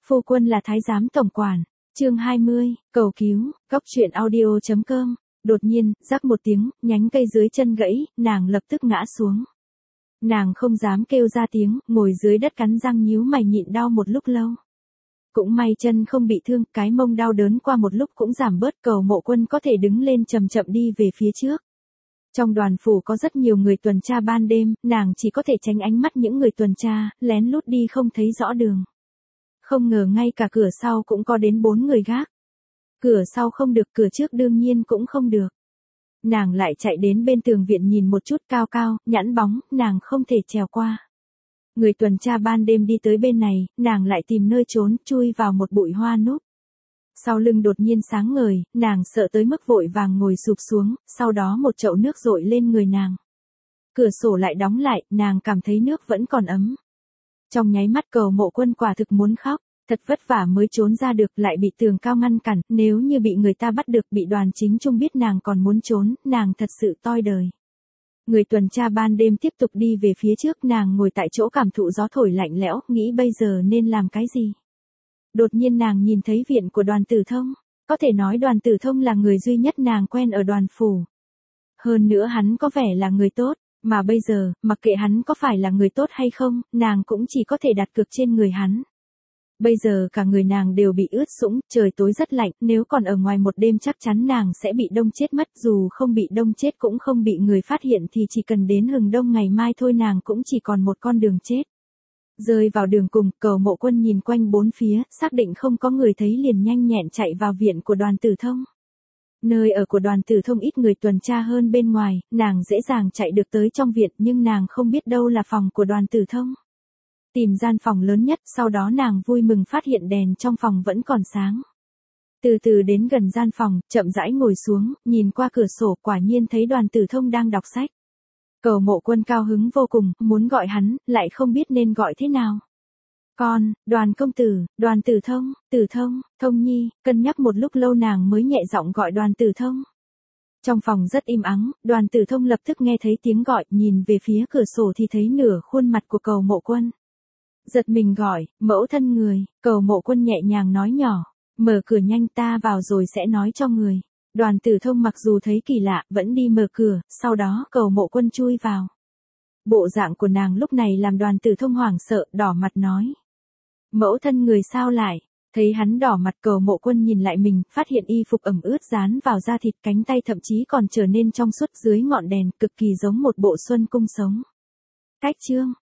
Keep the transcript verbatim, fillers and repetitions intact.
Phu quân là thái giám tổng quản. Chương hai mươi, cầu cứu, góc truyện audio chấm com. Đột nhiên, rắc một tiếng, nhánh cây dưới chân gãy, nàng lập tức ngã xuống. Nàng không dám kêu ra tiếng, ngồi dưới đất cắn răng nhíu mày nhịn đau một lúc lâu. Cũng may chân không bị thương, cái mông đau đớn qua một lúc cũng giảm bớt. Cầu Mộ Quân có thể đứng lên chậm chậm đi về phía trước. Trong đoàn phủ có rất nhiều người tuần tra ban đêm, nàng chỉ có thể tránh ánh mắt những người tuần tra, lén lút đi không thấy rõ đường. Không ngờ ngay cả cửa sau cũng có đến bốn người gác. Cửa sau không được, cửa trước đương nhiên cũng không được. Nàng lại chạy đến bên tường viện nhìn một chút, cao cao, nhẵn bóng, nàng không thể trèo qua. Người tuần tra ban đêm đi tới bên này, nàng lại tìm nơi trốn, chui vào một bụi hoa núp. Sau lưng đột nhiên sáng ngời, nàng sợ tới mức vội vàng ngồi sụp xuống, sau đó một chậu nước dội lên người nàng. Cửa sổ lại đóng lại, nàng cảm thấy nước vẫn còn ấm. Trong nháy mắt Cầu Mộ Quân quả thực muốn khóc, thật vất vả mới trốn ra được, lại bị tường cao ngăn cản, nếu như bị người ta bắt được, bị Đoàn Chính Trung biết nàng còn muốn trốn, nàng thật sự toi đời. Người tuần tra ban đêm tiếp tục đi về phía trước, nàng ngồi tại chỗ cảm thụ gió thổi lạnh lẽo, nghĩ bây giờ nên làm cái gì. Đột nhiên nàng nhìn thấy viện của Đoàn Tử Thông, có thể nói Đoàn Tử Thông là người duy nhất nàng quen ở đoàn phủ. Hơn nữa hắn có vẻ là người tốt, mà bây giờ, mặc kệ hắn có phải là người tốt hay không, nàng cũng chỉ có thể đặt cược trên người hắn. Bây giờ cả người nàng đều bị ướt sũng, trời tối rất lạnh, nếu còn ở ngoài một đêm chắc chắn nàng sẽ bị đông chết mất, dù không bị đông chết cũng không bị người phát hiện thì chỉ cần đến hừng đông ngày mai thôi nàng cũng chỉ còn một con đường chết. Rơi vào đường cùng, Cầu Mộ Quân nhìn quanh bốn phía, xác định không có người thấy liền nhanh nhẹn chạy vào viện của Đoàn Tử Thông. Nơi ở của Đoàn Tử Thông ít người tuần tra hơn bên ngoài, nàng dễ dàng chạy được tới trong viện nhưng nàng không biết đâu là phòng của Đoàn Tử Thông. Tìm gian phòng lớn nhất, sau đó nàng vui mừng phát hiện đèn trong phòng vẫn còn sáng. Từ từ đến gần gian phòng, chậm rãi ngồi xuống, nhìn qua cửa sổ, quả nhiên thấy Đoàn Tử Thông đang đọc sách. Cầu Mộ Quân cao hứng vô cùng, muốn gọi hắn, lại không biết nên gọi thế nào. Con, Đoàn công tử, Đoàn Tử Thông, Tử Thông, Thông Nhi, cân nhắc một lúc lâu nàng mới nhẹ giọng gọi Đoàn Tử Thông. Trong phòng rất im ắng, Đoàn Tử Thông lập tức nghe thấy tiếng gọi, nhìn về phía cửa sổ thì thấy nửa khuôn mặt của Cầu Mộ Quân. Giật mình gọi, mẫu thân người, Cầu Mộ Quân nhẹ nhàng nói nhỏ, mở cửa nhanh, ta vào rồi sẽ nói cho người. Đoàn Tử Thông mặc dù thấy kỳ lạ, vẫn đi mở cửa, sau đó Cầu Mộ Quân chui vào. Bộ dạng của nàng lúc này làm Đoàn Tử Thông hoảng sợ, đỏ mặt nói. Mẫu thân người sao lại? Thấy hắn đỏ mặt, Cầu Mộ Quân nhìn lại mình, phát hiện y phục ẩm ướt dán vào da thịt, cánh tay thậm chí còn trở nên trong suốt dưới ngọn đèn, cực kỳ giống một bộ xuân cung sống. Cách chương,